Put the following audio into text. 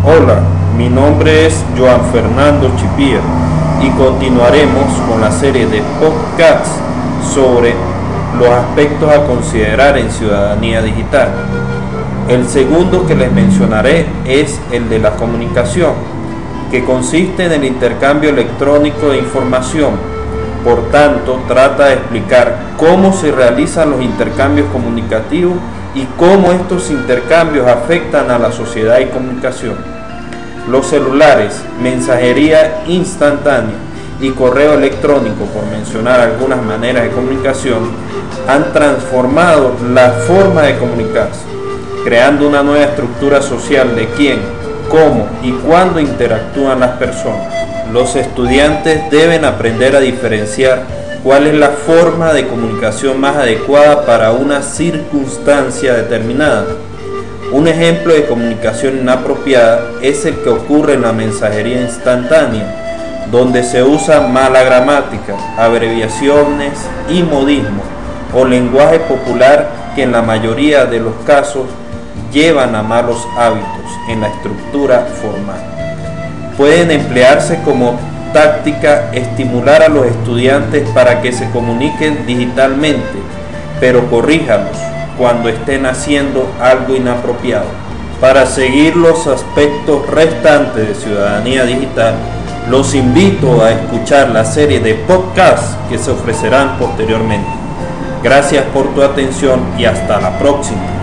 Hola, mi nombre es Joan Fernando Chipía y continuaremos con la serie de podcasts sobre los aspectos a considerar en ciudadanía digital. El segundo que les mencionaré es el de la comunicación, que consiste en el intercambio electrónico de información. Por tanto, trata de explicar cómo se realizan los intercambios comunicativos y cómo estos intercambios afectan a la sociedad y comunicación. Los celulares, mensajería instantánea y correo electrónico, por mencionar algunas maneras de comunicación, han transformado la forma de comunicarse, creando una nueva estructura social de quién, cómo y cuándo interactúan las personas. Los estudiantes deben aprender a diferenciar cuál es la forma de comunicación más adecuada para una circunstancia determinada. Un ejemplo de comunicación inapropiada es el que ocurre en la mensajería instantánea, donde se usa mala gramática, abreviaciones y modismos, o lenguaje popular que en la mayoría de los casos llevan a malos hábitos en la estructura formal. Pueden emplearse como táctica estimular a los estudiantes para que se comuniquen digitalmente, pero corríjalos cuando estén haciendo algo inapropiado. Para seguir los aspectos restantes de ciudadanía digital, los invito a escuchar la serie de podcasts que se ofrecerán posteriormente. Gracias por tu atención y hasta la próxima.